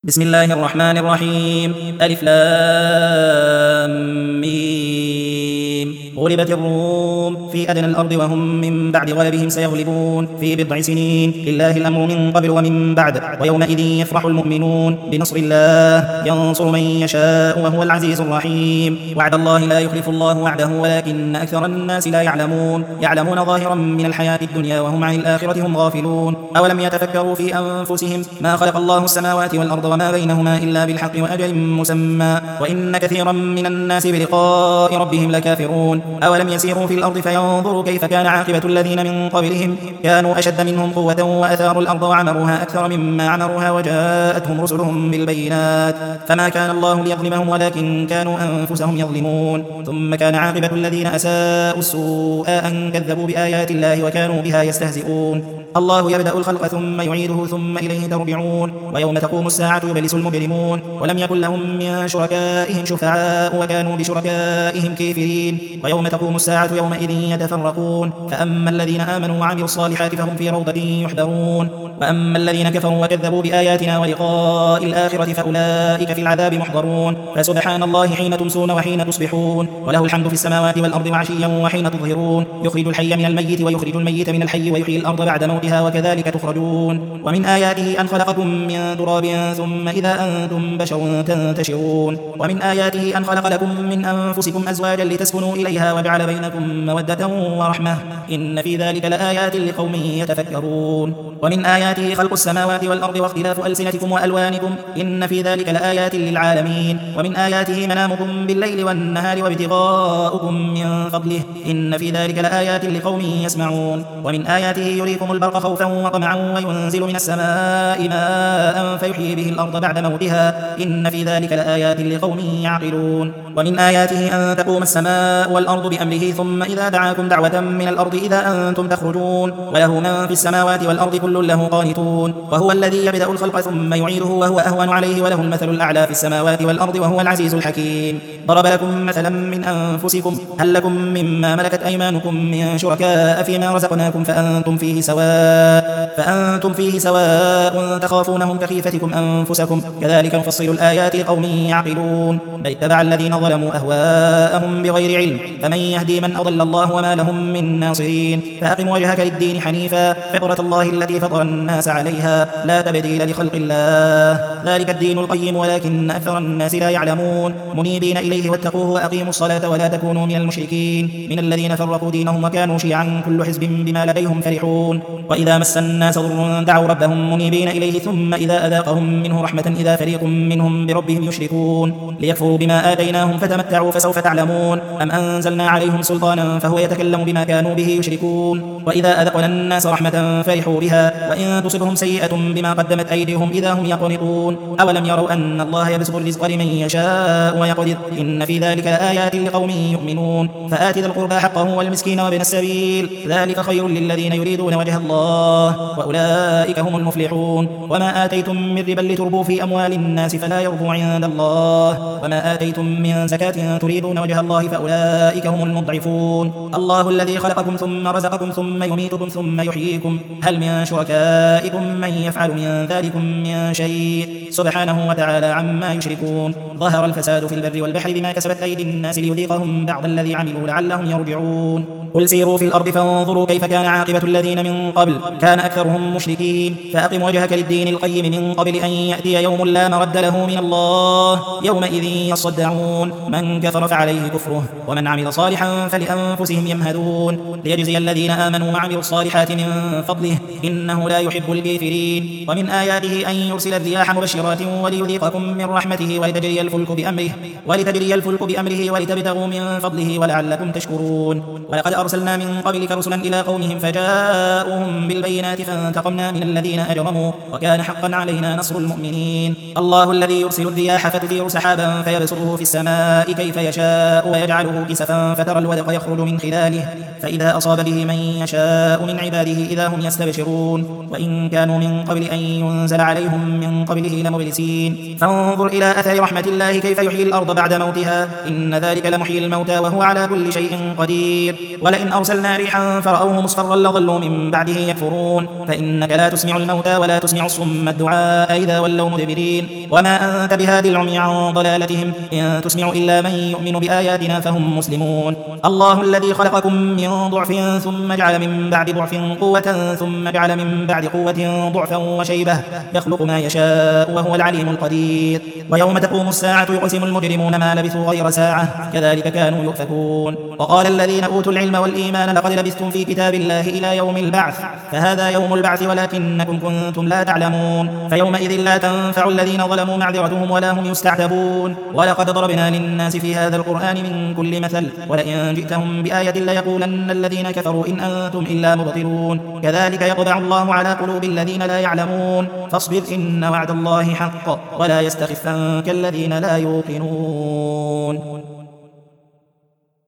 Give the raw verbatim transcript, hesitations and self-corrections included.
بسم الله الرحمن الرحيم. ألف لام ميم. غلبت الروم في أدنى الأرض وهم من بعد غلبهم سيغلبون في بضع سنين. لله الأمر من قبل ومن بعد، ويومئذ يفرح المؤمنون بنصر الله ينصر من يشاء وهو العزيز الرحيم. وعد الله لا يخلف الله وعده ولكن أكثر الناس لا يعلمون يعلمون ظاهرا من الحياة الدنيا وهم عن الآخرة هم غافلون. أولم يتفكروا في أنفسهم ما خلق الله السماوات والأرض وما بينهما إلا بالحق وأجل مسمى وإن كثيرا من الناس بلقاء ربهم لكافرون. أولم يسيروا في الأرض فينظروا كيف كان عاقبة الذين من قبلهم كانوا أشد منهم قوة وأثاروا الأرض وعمروها أكثر مما عمروها وجاءتهم رسلهم بالبينات فما كان الله ليظلمهم ولكن كانوا أنفسهم يظلمون. ثم كان عاقبة الذين أساءوا السوء أن كذبوا بآيات الله وكانوا بها يستهزئون. الله يبدأ الخلق ثم يعيده ثم إليه ترجعون. ويوم تقوم الساعة يبلس المجرمون ولم يكن لهم من شركائهم شفعاء وكانوا بشركائهم كافرين. ويوم تقوم الساعة يومئذ يتفرقون فأما الذين آمنوا وعملوا الصالحات فهم في روضة يحبرون وأما الذين كفروا وكذبوا بآياتنا ولقاء الآخرة فأولئك في العذاب محضرون. فسبحان الله حين تمسون وحين تصبحون وله الحمد في السماوات والأرض وعشيا وحين تظهرون. يخرج الحي من الميت ويخرج الميت من الحي ويحيي الأرض بعد موتها وكذلك تخرجون. ومن آياته أن خلقكم من تراب ثم إذا أنتم بشر تنتشرون. ومن آياته أن خلق لكم من أنفسكم أزواجا لتسكنوا إليها وجعل بينكم مودة ورحمة إن في ذلك لآيات لقوم يتفكرون. ومن آياته خلق السماوات والأرض واختلاف ألسنتكم وألوانكم إن في ذلك لآيات للعالمين. ومن آياته منامكم بالليل والنهار وابتغاؤكم من فضله إن في ذلك لآيات لقوم يسمعون. ومن آياته يريكم البرق خوفا وطمعا وينزل من السماء ماء فيحيي به الأرض بعد موتها إن في ذلك لآيات لقوم يعقلون. ومن آياته أن تقوم السماء والأرض بأمره ثم إذا دعاكم دعوة من الأرض إذا أنتم تخرجون وله من في السماوات والأرض كل له قانتون. وهو الذي يبدأ الخلق ثم يعيده وهو أهون عليه وله المثل الأعلى في السماوات والأرض وهو العزيز الحكيم. ضرب لكم مثلا من أنفسكم هل لكم مما ملكت أيمانكم من شركاء فيما رزقناكم فأنتم فيه سواء فأنتم فيه سواء تخافونهم كخيفتكم أنفسكم كذلك نفصل الآيات لقوم يعقلون. بل اتبع الذين ظلموا أهواءهم بغير علم فمن يهدي من أضل الله وما لهم من ناصرين. فأقم وجهك للدين حنيفا فطرة الله التي فطر الناس عليها لا تبديل لخلق الله ذلك الدين القيم ولكن أكثر الناس لا يعلمون. منيبين إليه واتقوه وأقيموا الصلاة ولا تكونوا من المشركين من الذين فرقوا دينهم وكانوا شيعا كل حزب بما لديهم فرحون. وإذا مس الناس ضر دعوا ربهم منيبين إليه ثم إذا أذاقهم منه رحمة إذا فريق منهم بربهم يشركون. ليكفروا بما آتيناهم فتمتعوا فسوف تعلمون. أم أنزلنا عليهم سلطانا فهو يتكلم بما كانوا به يشركون. وإذا أذقنا الناس رحمة فرحوا بها وإن تصبهم سيئة بما قدمت أيديهم إذا هم يقنطون. أولم يروا أن الله يبسط الرزق لمن يشاء ويقدر إن في ذلك لآيات لقوم يؤمنون. فآت ذا القربى حقه والمسكين وابن السبيل ذلك خير للذين يريدون وجه الله وأولئك هم المفلحون. وما آتيتم من ربا لتربوا في أموال الناس فلا يربو عند الله وما آتيتم من زكاة تريدون وجه الله فأولئك هم المضعفون. الله الذي خلقكم ثم رزقكم ثم يميتكم ثم يحييكم هل من شركائكم من يفعل من ذلكم من شيء سبحانه وتعالى عما يشركون. ظهر الفساد في البر والبحر بما كسبت أيدي الناس ليذيقهم بعض الذي عملوا لعلهم يرجعون. قل سيروا في الأرض فانظروا كيف كان عاقبة الذين من قبل كان أكثرهم مشركين. فأقم وجهك للدين القيم من قبل أن يأتي يوم لا مرد له من الله يومئذ يصدعون. من كفر فعليه كفره ومن عمل صالحا فلأنفسهم يمهدون ليجزي الذين آمنوا وعملوا الصالحات من فضله إنه لا يحب الكافرين. ومن آياته أن يرسل الرياح مبشرات وليذيقكم من رحمته ولتجري الفلك بأمره ولتجري الفلك بأمره ولتبتغوا من فضله ولعلكم تشكرون. ولقد أرسلنا من قبلك رسلا إلى قومهم فجاءوهم بالبينات فانتقمنا من الذين أجرموا وكان حقا علينا نصر المؤمنين. الله الذي يرسل الرياح فتثير سحابا فيبسطه في السماء السماء كيف يشاء ويجعله كسفا فترى الودق يخرج من خلاله فإذا أصاب به من يشاء من عباده إذا هم يستبشرون وإن كانوا من قبل أن ينزل عليهم من قبله لمبلسين فانظر إلى أثر رحمة الله كيف يحيي الأرض بعد موتها إن ذلك لمحيي الموتى وهو على كل شيء قدير ولئن أرسلنا ريحا فرأوه مصفرا لظلوا من بعده يكفرون فإنك لا تسمع الموتى ولا تسمع الصم الدعاء إذا ولوا مدبرين وما أنت بهادي العمي عن ضلالتهم إن تسمع إلا من يؤمن بآياتنا فهم مسلمون الله الذي خلقكم من ضعف ثم جعل من بعد ضعف قوة ثم جعل من بعد قوة ضعفا وشيبة يخلق ما يشاء وهو العليم القدير ويوم تقوم الساعة يقسم المجرمون ما لبثوا غير ساعة كذلك كانوا يؤفكون وقال الذين أوتوا العلم والإيمان لقد لبثتم في كتاب الله إلى يوم البعث فهذا يوم البعث ولكنكم كنتم لا تعلمون فيومئذ لا تنفع الذين ظلموا معذرتهم ولا هم يستعتبون ولقد ضربنا للناس في هذا القرآن من كل مثل ولئن جئتهم بآية ليقولن الذين كفروا إن أنتم إلا مبطلون كذلك يطبع الله على قلوب الذين لا يعلمون فاصبر إن وعد الله حق ولا يستخفنك الذين لا يوقنون